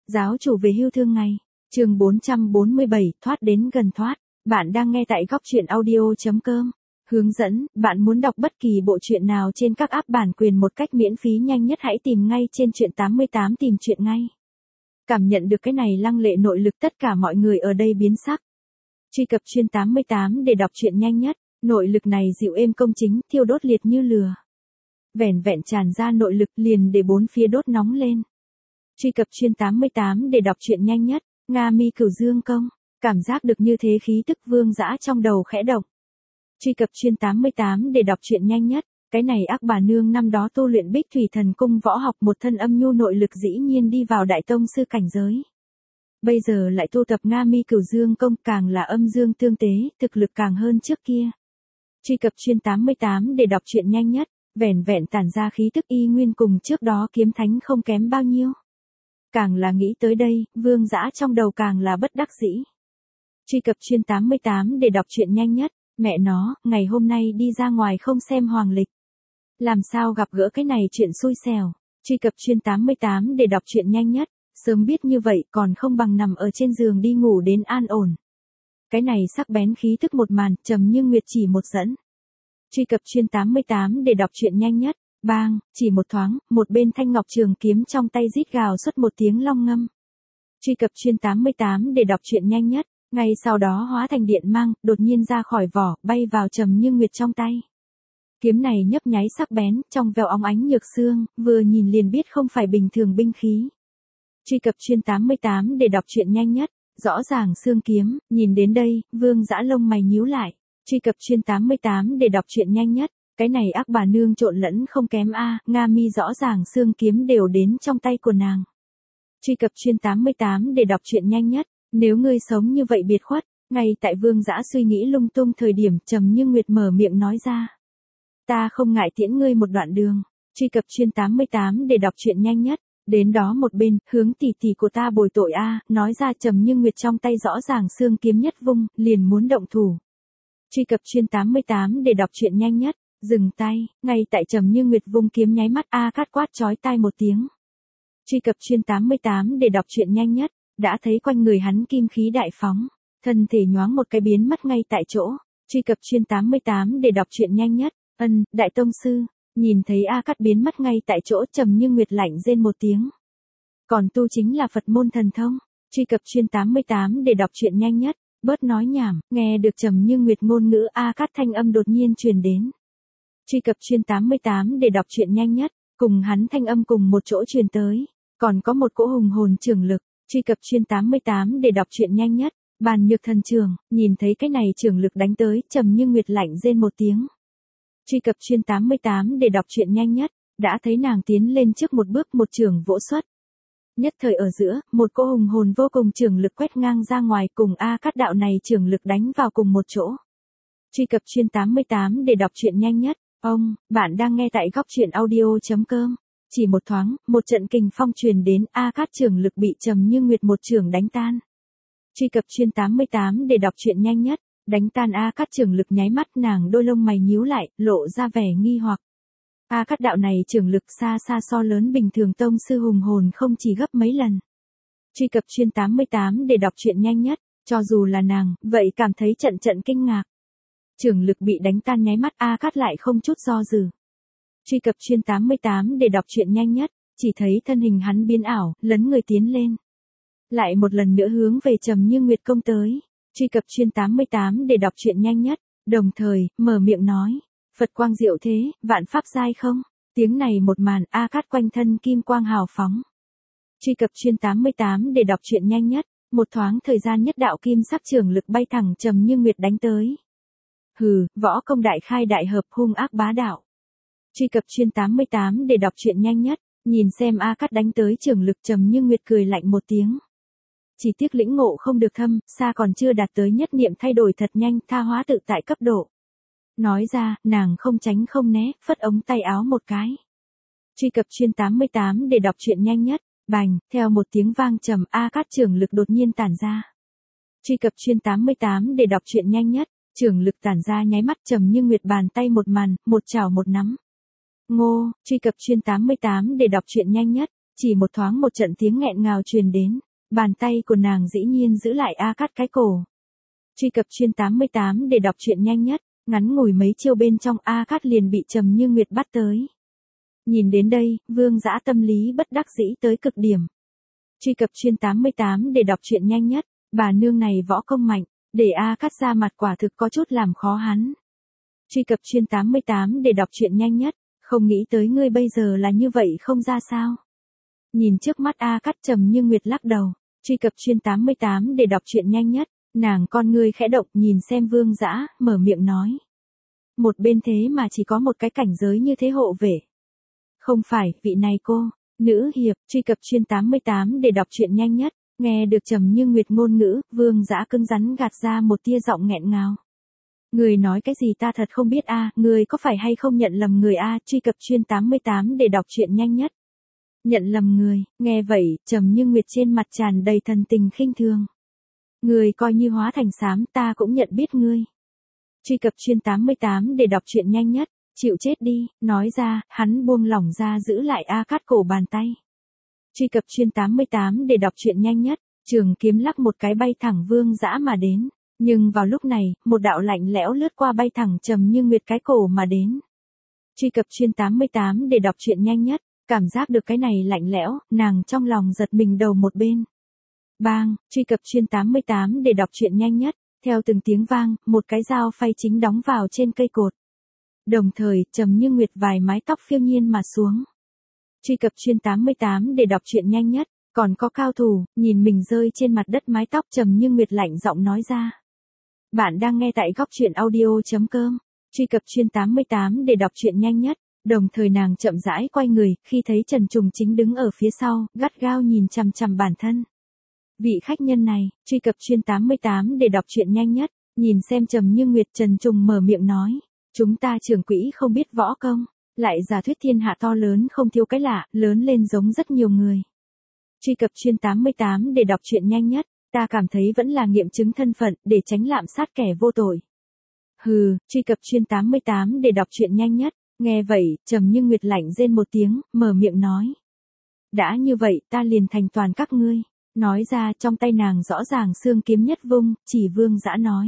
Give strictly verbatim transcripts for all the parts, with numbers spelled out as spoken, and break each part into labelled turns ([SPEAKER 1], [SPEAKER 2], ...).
[SPEAKER 1] Giáo chủ về hưu thương ngày. Chương bốn trăm bốn mươi bảy, thoát đến gần thoát. Bạn đang nghe tại góc truyện audio chấm com. Hướng dẫn, bạn muốn đọc bất kỳ bộ truyện nào trên các app bản quyền một cách miễn phí nhanh nhất hãy tìm ngay trên truyện tám mươi tám tìm truyện ngay. Cảm nhận được cái này lăng lệ nội lực tất cả mọi người ở đây biến sắc. Truy cập truyện tám mươi tám để đọc truyện nhanh nhất, nội lực này dịu êm công chính, thiêu đốt liệt như lửa. Vẻn vẹn tràn ra nội lực liền để bốn phía đốt nóng lên. Truy cập truyện tám mươi tám để đọc truyện nhanh nhất, Nga Mi Cửu Dương Công, cảm giác được như thế khí tức vương dã trong đầu khẽ động. Truy cập truyện tám mươi tám để đọc truyện nhanh nhất, cái này ác bà nương năm đó tu luyện Bích Thủy Thần Cung võ học một thân âm nhu nội lực dĩ nhiên đi vào đại tông sư cảnh giới. Bây giờ lại tu tập Nga Mi Cửu Dương Công càng là âm dương tương tế, thực lực càng hơn trước kia. Truy cập truyện tám mươi tám để đọc truyện nhanh nhất, vẻn vẹn tản ra khí tức y nguyên cùng trước đó kiếm thánh không kém bao nhiêu. Càng là nghĩ tới đây, vương dã trong đầu càng là bất đắc dĩ. Truy cập truyện tám mươi tám để đọc truyện nhanh nhất, mẹ nó, ngày hôm nay đi ra ngoài không xem hoàng lịch. Làm sao gặp gỡ cái này chuyện xui xẻo. Truy cập truyện tám mươi tám để đọc truyện nhanh nhất, sớm biết như vậy còn không bằng nằm ở trên giường đi ngủ đến an ổn. Cái này sắc bén khí tức một màn, trầm như nguyệt chỉ một dẫn. Truy cập truyện tám mươi tám để đọc truyện nhanh nhất, bang, chỉ một thoáng, một bên thanh ngọc trường kiếm trong tay rít gào xuất một tiếng long ngâm. Truy cập truyện tám mươi tám để đọc truyện nhanh nhất, ngay sau đó hóa thành điện mang, đột nhiên ra khỏi vỏ, bay vào trầm như nguyệt trong tay. Kiếm này nhấp nháy sắc bén, trong veo óng ánh nhược xương, vừa nhìn liền biết không phải bình thường binh khí. Truy cập truyện tám mươi tám để đọc truyện nhanh nhất, rõ ràng xương kiếm, nhìn đến đây, vương dã lông mày nhíu lại. Truy cập truyện tám mươi tám để đọc truyện nhanh nhất, cái này ác bà nương trộn lẫn không kém a, Nga Mi rõ ràng xương kiếm đều đến trong tay của nàng. Truy cập truyện tám mươi tám để đọc truyện nhanh nhất, nếu ngươi sống như vậy biệt khuất, ngay tại vương dã suy nghĩ lung tung thời điểm trầm như nguyệt mở miệng nói ra. Ta không ngại tiễn ngươi một đoạn đường. Truy cập truyện tám mươi tám để đọc truyện nhanh nhất, đến đó một bên, hướng tỷ tỷ của ta bồi tội a, nói ra trầm như nguyệt trong tay rõ ràng xương kiếm nhất vung, liền muốn động thủ. Truy cập truyện tám mươi tám để đọc truyện nhanh nhất, dừng tay, ngay tại trầm như nguyệt vung kiếm nháy mắt a cát quát chói tai một tiếng. Truy cập truyện tám mươi tám để đọc truyện nhanh nhất, đã thấy quanh người hắn kim khí đại phóng, thân thể nhoáng một cái biến mất ngay tại chỗ. Truy cập truyện tám mươi tám để đọc truyện nhanh nhất, ân, đại tông sư, nhìn thấy a cát biến mất ngay tại chỗ trầm như nguyệt lạnh rên một tiếng. Còn tu chính là Phật môn thần thông. Truy cập truyện tám mươi tám để đọc truyện nhanh nhất, bớt nói nhảm, nghe được trầm như nguyệt ngôn ngữ a cát thanh âm đột nhiên truyền đến. Truy cập truyện tám mươi tám để đọc truyện nhanh nhất, cùng hắn thanh âm cùng một chỗ truyền tới, còn có một cỗ hùng hồn trường lực. Truy cập truyện tám mươi tám để đọc truyện nhanh nhất, bàn nhược thần trường, nhìn thấy cái này trường lực đánh tới, trầm như nguyệt lạnh rên một tiếng. Truy cập truyện tám mươi tám để đọc truyện nhanh nhất, đã thấy nàng tiến lên trước một bước một trường vỗ xuất. Nhất thời ở giữa, một cỗ hùng hồn vô cùng trường lực quét ngang ra ngoài cùng a cát đạo này trường lực đánh vào cùng một chỗ. Truy cập truyện tám mươi tám để đọc truyện nhanh nhất, ông, bạn đang nghe tại góc truyện audio chấm com. Chỉ một thoáng, một trận kình phong truyền đến, a cát trường lực bị trầm như nguyệt một trường đánh tan. Truy cập truyện tám mươi tám để đọc truyện nhanh nhất, đánh tan a cát trường lực nháy mắt nàng đôi lông mày nhíu lại, lộ ra vẻ nghi hoặc. A cát đạo này trường lực xa xa so lớn bình thường tông sư hùng hồn không chỉ gấp mấy lần. Truy cập truyện tám mươi tám để đọc truyện nhanh nhất, cho dù là nàng, vậy cảm thấy trận trận kinh ngạc. Trường lực bị đánh tan nháy mắt a cát lại không chút do dự. Truy cập truyện tám mươi tám để đọc truyện nhanh nhất, chỉ thấy thân hình hắn biến ảo, lấn người tiến lên. Lại một lần nữa hướng về trầm như nguyệt công tới. Truy cập truyện tám mươi tám để đọc truyện nhanh nhất, đồng thời, mở miệng nói. Phật quang diệu thế, vạn pháp giai không? Tiếng này một màn a cát quanh thân kim quang hào phóng. Truy cập truyện tám mươi tám để đọc truyện nhanh nhất, một thoáng thời gian nhất đạo kim sắc trường lực bay thẳng trầm như nguyệt đánh tới. Hừ, võ công đại khai đại hợp hung ác bá đạo. Truy cập truyện tám mươi tám để đọc truyện nhanh nhất, nhìn xem a cát đánh tới trường lực trầm như nguyệt cười lạnh một tiếng. Chỉ tiếc lĩnh ngộ không được thâm, xa còn chưa đạt tới nhất niệm thay đổi thật nhanh, tha hóa tự tại cấp độ. Nói ra, nàng không tránh không né, phất ống tay áo một cái. Truy cập truyện tám mươi tám để đọc truyện nhanh nhất, bành, theo một tiếng vang trầm a cát trường lực đột nhiên tản ra. Truy cập truyện tám mươi tám để đọc truyện nhanh nhất, trường lực tản ra nháy mắt trầm như nguyệt bàn tay một màn, một chảo một nắm. Ngô, truy cập truyện tám mươi tám để đọc truyện nhanh nhất, Chỉ một thoáng một trận tiếng nghẹn ngào truyền đến, bàn tay của nàng dĩ nhiên giữ lại A Cát cái cổ. Truy cập chuyên tám mươi tám để đọc truyện nhanh nhất, ngắn ngủi mấy chiêu bên trong A Cát liền bị Trầm Như Nguyệt bắt tới. Nhìn đến đây, Vương Dã tâm lý bất đắc dĩ tới cực điểm. Truy cập chuyên tám mươi tám để đọc truyện nhanh nhất, bà nương này võ công mạnh, để A Cát ra mặt quả thực có chút làm khó hắn. Truy cập chuyên tám mươi tám để đọc truyện nhanh nhất, không nghĩ tới ngươi bây giờ là như vậy không ra sao. Nhìn trước mắt A Cát, Trầm Như Nguyệt lắc đầu. Truy cập chuyên tám mươi tám để đọc truyện nhanh nhất, nàng con ngươi khẽ động nhìn xem Vương Dã, mở miệng nói. Một bên thế mà chỉ có một cái cảnh giới như thế hộ vệ. Không phải, vị này cô, nữ hiệp. Truy cập chuyên tám mươi tám để đọc truyện nhanh nhất, nghe được Trầm Như Nguyệt ngôn ngữ, Vương Dã cứng rắn gạt ra một tia giọng nghẹn ngào. Người nói cái gì ta thật không biết a, à, người có phải hay không nhận lầm người a? À? Truy cập chuyên tám mươi tám để đọc truyện nhanh nhất. Nhận lầm người, nghe vậy, Trầm Như Nguyệt trên mặt tràn đầy thần tình khinh thường. Người coi như hóa thành xám, ta cũng nhận biết ngươi. Truy cập chuyên tám mươi tám để đọc truyện nhanh nhất, chịu chết đi, nói ra, hắn buông lỏng ra giữ lại A Cát cổ bàn tay. Truy cập chuyên tám mươi tám để đọc truyện nhanh nhất, trường kiếm lắc một cái bay thẳng Vương Dã mà đến. Nhưng vào lúc này, một đạo lạnh lẽo lướt qua bay thẳng Trầm Như Nguyệt cái cổ mà đến. Truy cập chuyên tám mươi tám để đọc truyện nhanh nhất, cảm giác được cái này lạnh lẽo, nàng trong lòng giật mình đầu một bên. Bang, truy cập chuyên tám mươi tám để đọc truyện nhanh nhất, theo từng tiếng vang, một cái dao phay chính đóng vào trên cây cột. Đồng thời, Trầm Như Nguyệt vài mái tóc phiêu nhiên mà xuống. Truy cập chuyên tám mươi tám để đọc truyện nhanh nhất, còn có cao thủ, nhìn mình rơi trên mặt đất mái tóc Trầm Như Nguyệt lạnh giọng nói ra. Bạn đang nghe tại góc truyện audio chấm com, truy cập chuyên tám mươi tám để đọc truyện nhanh nhất, đồng thời nàng chậm rãi quay người, khi thấy Trần Trùng chính đứng ở phía sau, gắt gao nhìn chằm chằm bản thân. Vị khách nhân này, truy cập chuyên tám mươi tám để đọc truyện nhanh nhất, nhìn xem Trầm Như Nguyệt. Trần Trùng mở miệng nói, chúng ta trưởng quỹ không biết võ công, lại giả thuyết thiên hạ to lớn không thiếu cái lạ, lớn lên giống rất nhiều người. Truy cập chuyên tám mươi tám để đọc truyện nhanh nhất, ta cảm thấy vẫn là nghiệm chứng thân phận, để tránh lạm sát kẻ vô tội. Hừ, truy cập chuyên tám mươi tám để đọc truyện nhanh nhất, nghe vậy, Trầm Như Nguyệt lạnh rên một tiếng, mở miệng nói. Đã như vậy, ta liền thành toàn các ngươi. Nói ra, trong tay nàng rõ ràng xương kiếm nhất vung, chỉ Vương Dã nói.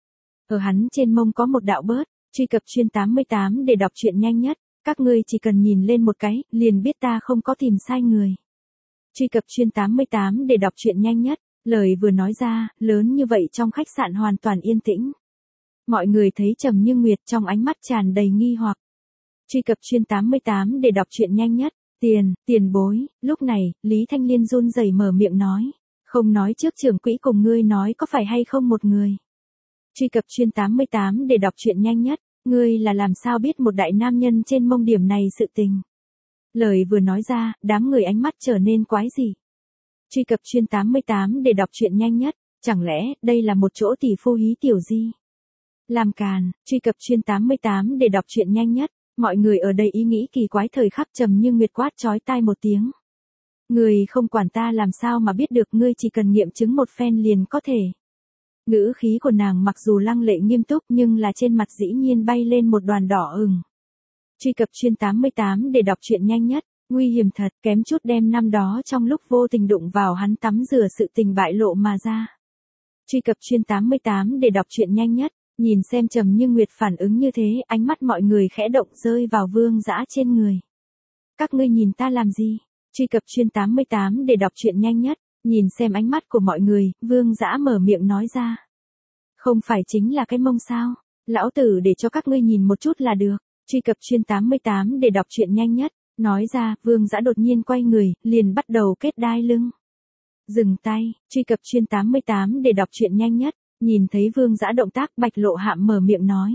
[SPEAKER 1] Ở hắn trên mông có một đạo bớt, truy cập chuyên tám mươi tám để đọc truyện nhanh nhất, các ngươi chỉ cần nhìn lên một cái, liền biết ta không có tìm sai người. Truy cập chuyên tám mươi tám để đọc truyện nhanh nhất, lời vừa nói ra, lớn như vậy trong khách sạn hoàn toàn yên tĩnh. Mọi người thấy Trầm Như Nguyệt trong ánh mắt tràn đầy nghi hoặc. Truy cập chuyên tám mươi tám để đọc truyện nhanh nhất. Tiền, tiền bối. Lúc này, Lý Thanh Liên run rẩy mở miệng nói. Không nói trước trưởng quỹ cùng ngươi nói có phải hay không một người. Truy cập chuyên tám mươi tám để đọc truyện nhanh nhất. Ngươi là làm sao biết một đại nam nhân trên mông điểm này sự tình. Lời vừa nói ra, đám người ánh mắt trở nên quái dị. Truy cập chuyên tám mươi tám để đọc truyện nhanh nhất. Chẳng lẽ, đây là một chỗ tỷ phu hí tiểu di? Làm càn, truy cập chuyên tám mươi tám để đọc truyện nhanh nhất. Mọi người ở đây ý nghĩ kỳ quái. Thời khắc Trầm Như Nguyệt quát chói tai một tiếng. Người không quản ta làm sao mà biết được, ngươi chỉ cần nghiệm chứng một phen liền có thể. Ngữ khí của nàng mặc dù lăng lệ nghiêm túc nhưng là trên mặt dĩ nhiên bay lên một đoàn đỏ ửng. Truy cập chuyên tám mươi tám để đọc truyện nhanh nhất, nguy hiểm thật, kém chút đem năm đó trong lúc vô tình đụng vào hắn tắm rửa sự tình bại lộ mà ra. Truy cập chuyên tám mươi tám để đọc truyện nhanh nhất. Nhìn xem Trầm Như Nguyệt phản ứng như thế, ánh mắt mọi người khẽ động rơi vào Vương Dã trên người. Các ngươi nhìn ta làm gì? Truy cập chuyên tám mươi tám để đọc truyện nhanh nhất, nhìn xem ánh mắt của mọi người, Vương Dã mở miệng nói ra. Không phải chính là cái mông sao? Lão tử để cho các ngươi nhìn một chút là được. Truy cập chuyên tám mươi tám để đọc truyện nhanh nhất, nói ra, Vương Dã đột nhiên quay người, liền bắt đầu kết đai lưng. Dừng tay, truy cập chuyên tám mươi tám để đọc truyện nhanh nhất. Nhìn thấy Vương Dã động tác, Bạch Lộ Hạm mở miệng nói.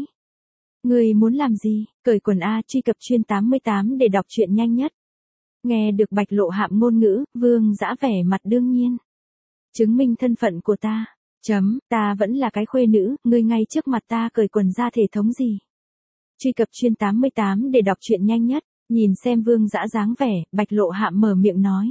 [SPEAKER 1] Ngươi muốn làm gì? Cởi quần a. Truy cập chuyên tám mươi tám để đọc truyện nhanh nhất. Nghe được Bạch Lộ Hạm ngôn ngữ, Vương Dã vẻ mặt đương nhiên. Chứng minh thân phận của ta. Chấm, ta vẫn là cái khuê nữ, ngươi ngay trước mặt ta cởi quần ra thể thống gì? Truy cập chuyên tám mươi tám để đọc truyện nhanh nhất. Nhìn xem Vương Dã dáng vẻ, Bạch Lộ Hạm mở miệng nói.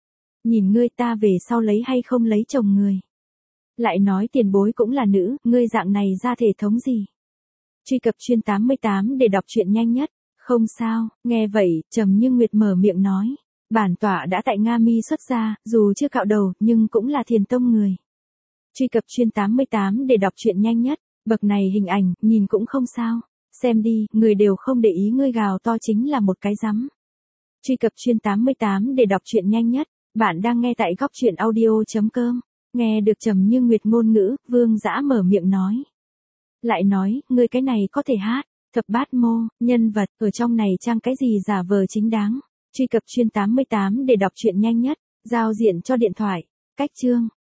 [SPEAKER 1] Nhìn ngươi ta về sau lấy hay không lấy chồng người. Lại nói tiền bối cũng là nữ, ngươi dạng này ra thể thống gì? Truy cập chuyên tám mươi tám để đọc truyện nhanh nhất. Không sao, nghe vậy, Trầm Như Nguyệt mở miệng nói. Bản tọa đã tại Nga Mi xuất gia, dù chưa cạo đầu, nhưng cũng là thiền tông người. Truy cập chuyên tám mươi tám để đọc truyện nhanh nhất, bậc này hình ảnh, nhìn cũng không sao. Xem đi, người đều không để ý ngươi gào to chính là một cái rắm. Truy cập chuyên tám mươi tám để đọc truyện nhanh nhất, bạn đang nghe tại góc truyện audio.com. Nghe được trầm như nguyệt ngôn ngữ, Vương Dã mở miệng nói. Lại nói, ngươi cái này có thể hát, thập bát mô, nhân vật, ở trong này trang cái gì giả vờ chính đáng. Truy cập chuyên tám mươi tám để đọc truyện nhanh nhất, giao diện cho điện thoại, cách chương.